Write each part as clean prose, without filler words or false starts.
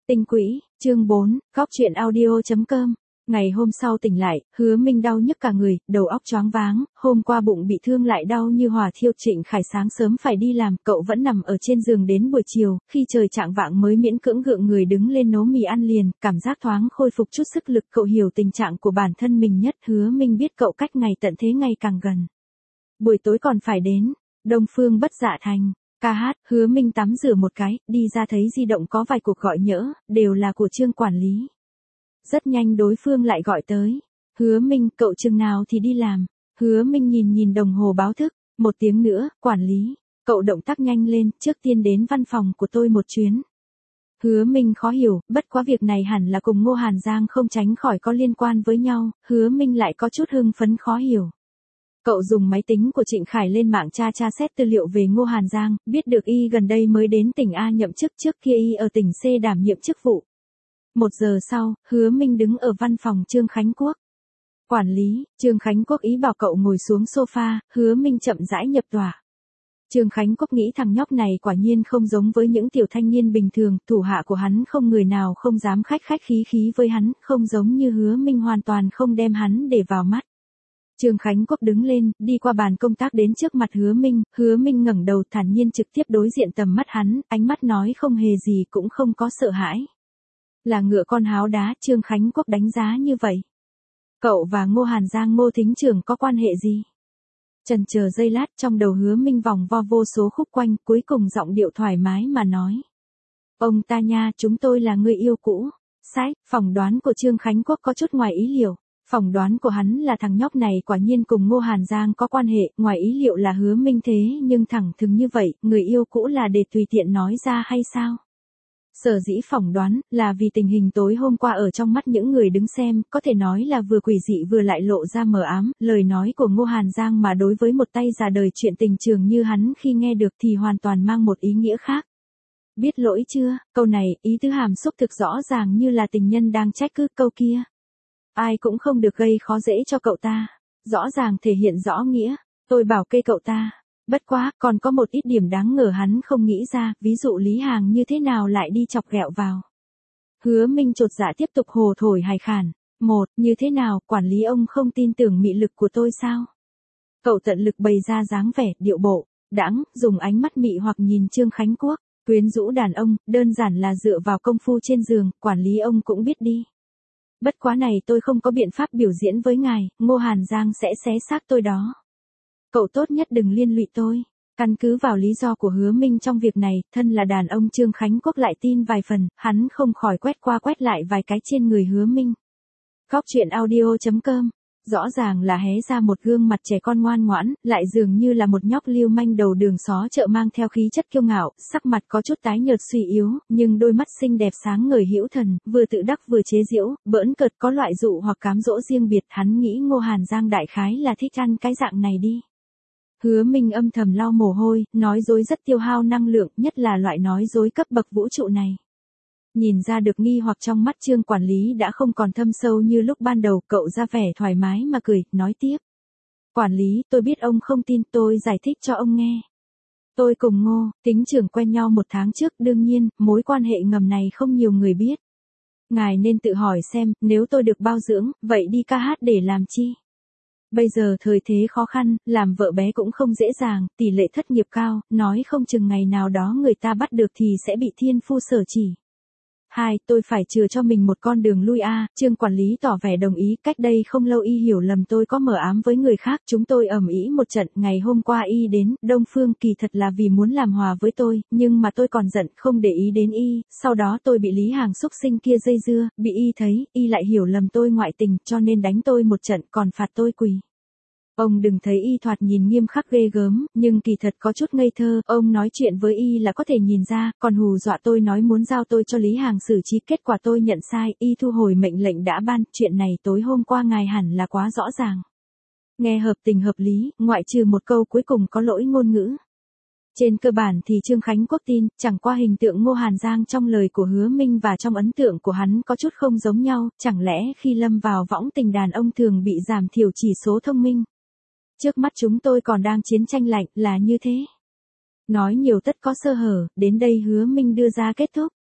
Tinh quỹ, chương 4, góc truyện audio.com. Ngày hôm sau tỉnh lại, Hứa Minh đau nhức cả người, đầu óc choáng váng, hôm qua bụng bị thương lại đau như hỏa thiêu. Trịnh Khải sáng sớm phải đi làm, cậu vẫn nằm ở trên giường đến buổi chiều, khi trời chạng vạng mới miễn cưỡng gượng người đứng lên nấu mì ăn liền, cảm giác thoáng khôi phục chút sức lực. Cậu hiểu tình trạng của bản thân mình nhất. Hứa Minh biết cậu cách ngày tận thế ngày càng gần. Buổi tối còn phải đến Đông Phương Bất Dạ Thành ca hát. Hứa Minh tắm rửa một cái, đi ra thấy di động có vài cuộc gọi nhỡ, đều là của Trương quản lý. Rất nhanh đối phương lại gọi tới. Hứa Minh, cậu chừng nào thì đi làm? Hứa Minh nhìn đồng hồ báo thức. Một tiếng nữa, quản lý. Cậu động tác nhanh lên, trước tiên đến văn phòng của tôi một chuyến. Hứa Minh khó hiểu, bất quá việc này hẳn là cùng Ngô Hàn Giang không tránh khỏi có liên quan với nhau. Hứa Minh lại có chút hưng phấn khó hiểu. Cậu dùng máy tính của Trịnh Khải lên mạng tra xét tư liệu về Ngô Hàn Giang, biết được y gần đây mới đến tỉnh A nhậm chức, trước kia y ở tỉnh C đảm nhiệm chức vụ. 1 giờ sau, Hứa Minh đứng ở văn phòng Trương Khánh Quốc. Quản lý, Trương Khánh Quốc ý bảo cậu ngồi xuống sofa. Hứa Minh chậm rãi nhập tòa. Trương Khánh Quốc nghĩ thằng nhóc này quả nhiên không giống với những tiểu thanh niên bình thường, thủ hạ của hắn không người nào không dám khách khí với hắn, không giống như Hứa Minh hoàn toàn không đem hắn để vào mắt. Trương Khánh Quốc đứng lên, đi qua bàn công tác đến trước mặt Hứa Minh ngẩng đầu thản nhiên trực tiếp đối diện tầm mắt hắn, ánh mắt nói không hề gì cũng không có sợ hãi. Là ngựa con háo đá, Trương Khánh Quốc đánh giá như vậy. Cậu và Ngô Hàn Giang Ngô thính trưởng có quan hệ gì? Chần chờ giây lát, trong đầu Hứa Minh vòng vo vô số khúc quanh, cuối cùng giọng điệu thoải mái mà nói. Ông ta nha, chúng tôi là người yêu cũ. Sách, phỏng đoán của Trương Khánh Quốc có chút ngoài ý liệu. Phỏng đoán của hắn là thằng nhóc này quả nhiên cùng Ngô Hàn Giang có quan hệ, ngoài ý liệu là Hứa Minh thế nhưng thẳng thừng như vậy, người yêu cũ là để tùy tiện nói ra hay sao? Sở dĩ phỏng đoán là vì tình hình tối hôm qua ở trong mắt những người đứng xem, có thể nói là vừa quỷ dị vừa lại lộ ra mờ ám, lời nói của Ngô Hàn Giang mà đối với một tay già đời chuyện tình trường như hắn khi nghe được thì hoàn toàn mang một ý nghĩa khác. Biết lỗi chưa? Câu này, ý tứ hàm xúc thực rõ ràng như là tình nhân đang trách cứ câu kia. Ai cũng không được gây khó dễ cho cậu ta. Rõ ràng thể hiện rõ nghĩa. Tôi bảo kê cậu ta. Bất quá, còn có một ít điểm đáng ngờ hắn không nghĩ ra, ví dụ Lý Hàng như thế nào lại đi chọc ghẹo vào. Hứa Minh chột dạ tiếp tục hồ thổi hài khản. Như thế nào, quản lý ông không tin tưởng mị lực của tôi sao? Cậu tận lực bày ra dáng vẻ, điệu bộ, đãng, dùng ánh mắt mị hoặc nhìn Trương Khánh Quốc, quyến rũ đàn ông, đơn giản là dựa vào công phu trên giường, quản lý ông cũng biết đi. Bất quá này tôi không có biện pháp biểu diễn với ngài, Ngô Hàn Giang sẽ xé xác tôi đó. Cậu tốt nhất đừng liên lụy tôi. Căn cứ vào lý do của Hứa Minh trong việc này, thân là đàn ông Trương Khánh Quốc lại tin vài phần, hắn không khỏi quét qua quét lại vài cái trên người Hứa Minh. Góc truyện audio.com. Rõ ràng là hé ra một gương mặt trẻ con ngoan ngoãn, lại dường như là một nhóc lưu manh đầu đường xó chợ mang theo khí chất kiêu ngạo, sắc mặt có chút tái nhợt suy yếu, nhưng đôi mắt xinh đẹp sáng ngời hữu thần, vừa tự đắc vừa chế giễu, bỡn cợt có loại dụ hoặc cám dỗ riêng biệt. Hắn nghĩ Ngô Hàn Giang đại khái là thích ăn cái dạng này đi. Hứa Minh âm thầm lau mồ hôi, nói dối rất tiêu hao năng lượng, nhất là loại nói dối cấp bậc vũ trụ này. Nhìn ra được nghi hoặc trong mắt Trương quản lý đã không còn thâm sâu như lúc ban đầu, cậu ra vẻ thoải mái mà cười, nói tiếp. Quản lý, tôi biết ông không tin, tôi giải thích cho ông nghe. Tôi cùng Ngô thính trưởng quen nhau 1 tháng trước, đương nhiên, mối quan hệ ngầm này không nhiều người biết. Ngài nên tự hỏi xem, nếu tôi được bao dưỡng, vậy đi ca hát để làm chi? Bây giờ thời thế khó khăn, làm vợ bé cũng không dễ dàng, tỷ lệ thất nghiệp cao, nói không chừng ngày nào đó người ta bắt được thì sẽ bị thiên phu sở chỉ. 2. Tôi phải chừa cho mình một con đường lui a. Trương quản lý tỏ vẻ đồng ý, cách đây không lâu y hiểu lầm tôi có mờ ám với người khác, chúng tôi ầm ĩ một trận, ngày hôm qua y đến Đông Phương kỳ thật là vì muốn làm hòa với tôi, nhưng mà tôi còn giận, không để ý đến y, sau đó tôi bị Lý Hàng xúc sinh kia dây dưa, bị y thấy, y lại hiểu lầm tôi ngoại tình, cho nên đánh tôi một trận, còn phạt tôi quỳ. Ông đừng thấy y thoạt nhìn nghiêm khắc ghê gớm, nhưng kỳ thật có chút ngây thơ, ông nói chuyện với y là có thể nhìn ra, còn hù dọa tôi nói muốn giao tôi cho Lý Hàng xử trí, kết quả tôi nhận sai, y thu hồi mệnh lệnh đã ban, chuyện này tối hôm qua ngài hẳn là quá rõ ràng. Nghe hợp tình hợp lý, ngoại trừ một câu cuối cùng có lỗi ngôn ngữ. Trên cơ bản thì Trương Khánh Quốc tin, chẳng qua hình tượng Ngô Hàn Giang trong lời của Hứa Minh và trong ấn tượng của hắn có chút không giống nhau, chẳng lẽ khi lâm vào võng tình đàn ông thường bị giảm thiểu chỉ số thông minh. Trước mắt chúng tôi còn đang chiến tranh lạnh, là như thế. Nói nhiều tất có sơ hở, đến đây Hứa Minh đưa ra kết thúc.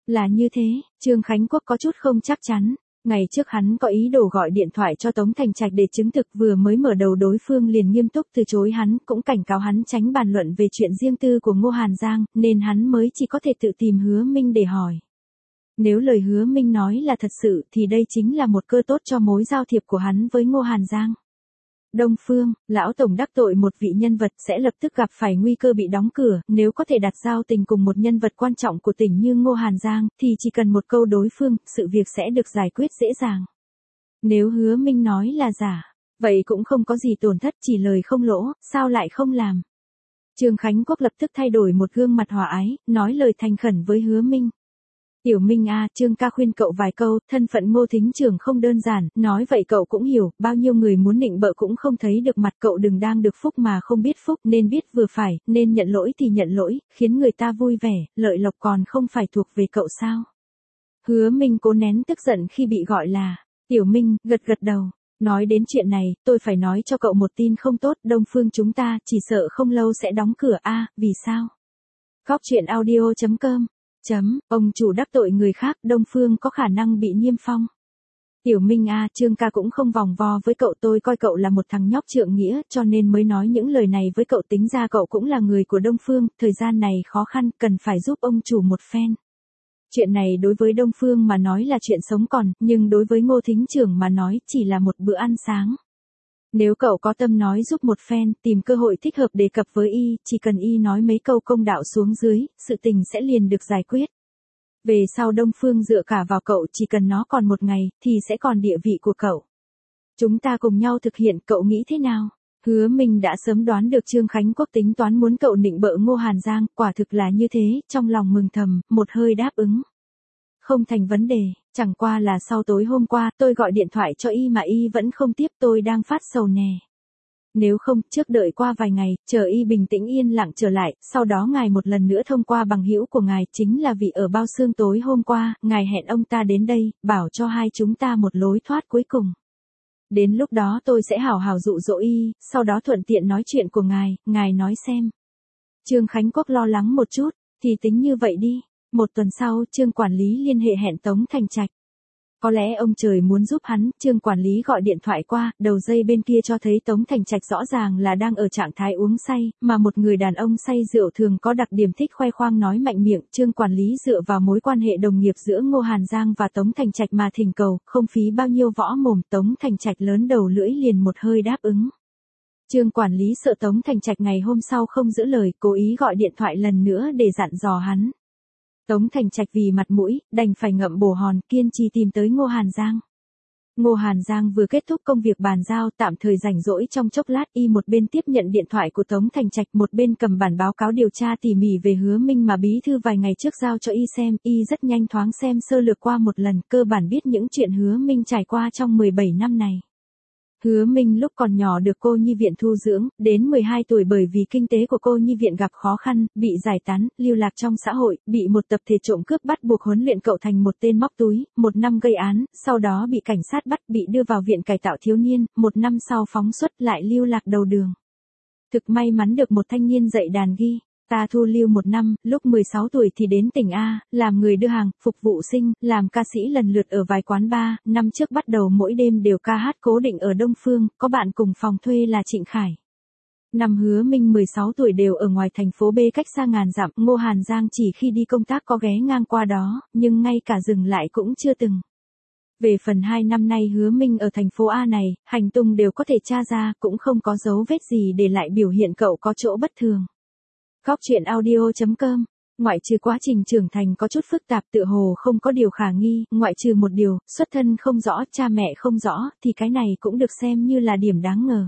Là như thế, Trương Khánh Quốc có chút không chắc chắn. Ngày trước hắn có ý đồ gọi điện thoại cho Tống Thành Trạch để chứng thực, vừa mới mở đầu đối phương liền nghiêm túc từ chối hắn, cũng cảnh cáo hắn tránh bàn luận về chuyện riêng tư của Ngô Hàn Giang, nên hắn mới chỉ có thể tự tìm Hứa Minh để hỏi. Nếu lời Hứa Minh nói là thật sự thì đây chính là một cơ tốt cho mối giao thiệp của hắn với Ngô Hàn Giang. Đông Phương, lão tổng đắc tội một vị nhân vật sẽ lập tức gặp phải nguy cơ bị đóng cửa, nếu có thể đặt giao tình cùng một nhân vật quan trọng của tỉnh như Ngô Hàn Giang, thì chỉ cần một câu đối phương, sự việc sẽ được giải quyết dễ dàng. Nếu Hứa Minh nói là giả, vậy cũng không có gì tổn thất, chỉ lời không lỗ, sao lại không làm. Trương Khánh Quốc lập tức thay đổi một gương mặt hòa ái, nói lời thành khẩn với Hứa Minh. Tiểu Minh à, Trương ca khuyên cậu vài câu, thân phận Ngô Thính Trường không đơn giản, nói vậy cậu cũng hiểu, bao nhiêu người muốn nịnh bợ cũng không thấy được mặt, cậu đừng đang được phúc mà không biết phúc, nên biết vừa phải, nên nhận lỗi thì nhận lỗi, khiến người ta vui vẻ, lợi lộc còn không phải thuộc về cậu sao. Hứa Minh cố nén tức giận khi bị gọi là Tiểu Minh, gật gật đầu. Nói đến chuyện này, tôi phải nói cho cậu một tin không tốt, Đông Phương chúng ta chỉ sợ không lâu sẽ đóng cửa a. Vì sao? Góc truyện audio.com. Ông chủ đắc tội người khác, Đông Phương có khả năng bị niêm phong. Tiểu Minh à, Trương ca cũng không vòng vo với cậu, tôi coi cậu là một thằng nhóc trượng nghĩa, cho nên mới nói những lời này với cậu, tính ra cậu cũng là người của Đông Phương, thời gian này khó khăn, cần phải giúp ông chủ một phen. Chuyện này đối với Đông Phương mà nói là chuyện sống còn, nhưng đối với Ngô Thính Trường mà nói chỉ là một bữa ăn sáng. Nếu cậu có tâm nói giúp một phen, tìm cơ hội thích hợp đề cập với y, chỉ cần y nói mấy câu công đạo xuống dưới, sự tình sẽ liền được giải quyết. Về sau Đông Phương dựa cả vào cậu, chỉ cần nó còn một ngày, thì sẽ còn địa vị của cậu. Chúng ta cùng nhau thực hiện, cậu nghĩ thế nào? Hứa Minh đã sớm đoán được Trương Khánh Quốc tính toán muốn cậu nịnh bợ Ngô Hàn Giang, quả thực là như thế, trong lòng mừng thầm, một hơi đáp ứng. Không thành vấn đề, chẳng qua là sau tối hôm qua, tôi gọi điện thoại cho y mà y vẫn không tiếp, tôi đang phát sầu nè. Nếu không, trước đợi qua vài ngày, chờ y bình tĩnh yên lặng trở lại, sau đó ngài một lần nữa thông qua bằng hữu của ngài, chính là vì ở Bao Xương tối hôm qua, ngài hẹn ông ta đến đây, bảo cho hai chúng ta một lối thoát cuối cùng. Đến lúc đó tôi sẽ hảo hảo dụ dỗ y, sau đó thuận tiện nói chuyện của ngài nói xem. Trương Khánh Quốc lo lắng một chút, thì tính như vậy đi. Một tuần sau, Trương quản lý liên hệ hẹn Tống Thành Trạch. Có lẽ ông trời muốn giúp hắn, Trương quản lý gọi điện thoại qua, đầu dây bên kia cho thấy Tống Thành Trạch rõ ràng là đang ở trạng thái uống say, mà một người đàn ông say rượu thường có đặc điểm thích khoe khoang nói mạnh miệng. Trương quản lý dựa vào mối quan hệ đồng nghiệp giữa Ngô Hàn Giang và Tống Thành Trạch mà thỉnh cầu, không phí bao nhiêu võ mồm, Tống Thành Trạch lớn đầu lưỡi liền một hơi đáp ứng. Trương quản lý sợ Tống Thành Trạch ngày hôm sau không giữ lời, cố ý gọi điện thoại lần nữa để dặn dò hắn. Tống Thành Trạch vì mặt mũi, đành phải ngậm bồ hòn, kiên trì tìm tới Ngô Hàn Giang. Ngô Hàn Giang vừa kết thúc công việc bàn giao, tạm thời rảnh rỗi trong chốc lát, y một bên tiếp nhận điện thoại của Tống Thành Trạch, một bên cầm bản báo cáo điều tra tỉ mỉ về Hứa Minh mà bí thư vài ngày trước giao cho y xem, y rất nhanh thoáng xem sơ lược qua một lần, cơ bản biết những chuyện Hứa Minh trải qua trong 17 năm này. Hứa Minh lúc còn nhỏ được cô nhi viện thu dưỡng, đến 12 tuổi bởi vì kinh tế của cô nhi viện gặp khó khăn, bị giải tán, lưu lạc trong xã hội, bị một tập thể trộm cướp bắt buộc huấn luyện cậu thành một tên móc túi, một năm gây án, sau đó bị cảnh sát bắt, bị đưa vào viện cải tạo thiếu niên, một năm sau phóng xuất lại lưu lạc đầu đường. Thực may mắn được một thanh niên dạy đàn ghi. Ta thu lưu một năm, lúc 16 tuổi thì đến tỉnh A, làm người đưa hàng, phục vụ sinh, làm ca sĩ lần lượt ở vài quán bar, năm trước bắt đầu mỗi đêm đều ca hát cố định ở Đông Phương, có bạn cùng phòng thuê là Trịnh Khải. Năm Hứa Minh 16 tuổi đều ở ngoài thành phố B cách xa ngàn dặm, Ngô Hàn Giang chỉ khi đi công tác có ghé ngang qua đó, nhưng ngay cả dừng lại cũng chưa từng. Về phần 2 năm nay Hứa Minh ở thành phố A này, hành tung đều có thể tra ra, cũng không có dấu vết gì để lại biểu hiện cậu có chỗ bất thường. Góc truyện audio.com. Ngoại trừ quá trình trưởng thành có chút phức tạp tựa hồ không có điều khả nghi, ngoại trừ một điều, xuất thân không rõ, cha mẹ không rõ, thì cái này cũng được xem như là điểm đáng ngờ.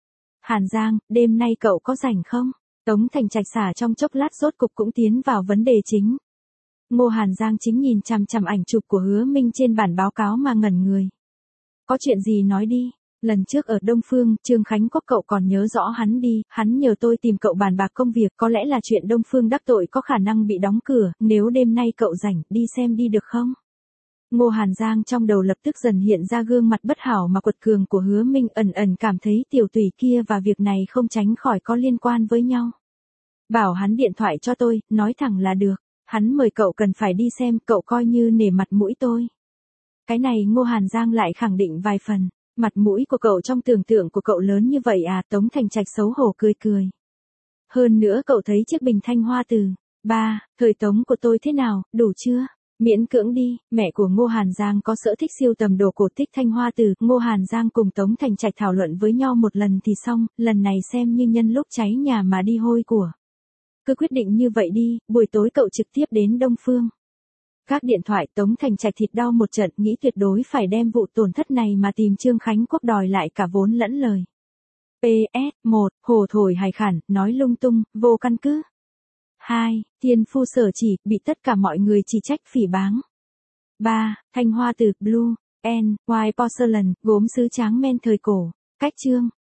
Hàn Giang, đêm nay cậu có rảnh không? Tống Thành Trạch xả trong chốc lát rốt cục cũng tiến vào vấn đề chính. Ngô Hàn Giang chính nhìn chằm chằm ảnh chụp của Hứa Minh trên bản báo cáo mà ngẩn người. Có chuyện gì nói đi. Lần trước ở Đông Phương, Trương Khánh Quốc cậu còn nhớ rõ hắn đi, hắn nhờ tôi tìm cậu bàn bạc công việc, có lẽ là chuyện Đông Phương đắc tội có khả năng bị đóng cửa, nếu đêm nay cậu rảnh, đi xem đi được không? Ngô Hàn Giang trong đầu lập tức dần hiện ra gương mặt bất hảo mà quật cường của Hứa Minh, ẩn ẩn cảm thấy tiểu tùy kia và việc này không tránh khỏi có liên quan với nhau. Bảo hắn điện thoại cho tôi, nói thẳng là được. Hắn mời cậu cần phải đi xem, cậu coi như nể mặt mũi tôi. Cái này Ngô Hàn Giang lại khẳng định vài phần. Mặt mũi của cậu trong tưởng tượng của cậu lớn như vậy à? Tống Thành Trạch xấu hổ cười cười. Hơn nữa cậu thấy chiếc bình thanh hoa từ. Ba, thời Tống của tôi thế nào, đủ chưa? Miễn cưỡng đi, mẹ của Ngô Hàn Giang có sở thích siêu tầm đồ cổ tích thanh hoa từ. Ngô Hàn Giang cùng Tống Thành Trạch thảo luận với nhau một lần thì xong, lần này xem như nhân lúc cháy nhà mà đi hôi của. Cứ quyết định như vậy đi, buổi tối cậu trực tiếp đến Đông Phương. Các điện thoại Tống Thành Trạch thịt đau một trận, nghĩ tuyệt đối phải đem vụ tổn thất này mà tìm Trương Khánh Quốc đòi lại cả vốn lẫn lời. PS 1. Hồ thổi hài khản, nói lung tung, vô căn cứ. 2. Thiên phu sở chỉ, bị tất cả mọi người chỉ trách phỉ báng. 3. Thanh hoa từ Blue and White Porcelain, gốm sứ tráng men thời cổ. Cách chương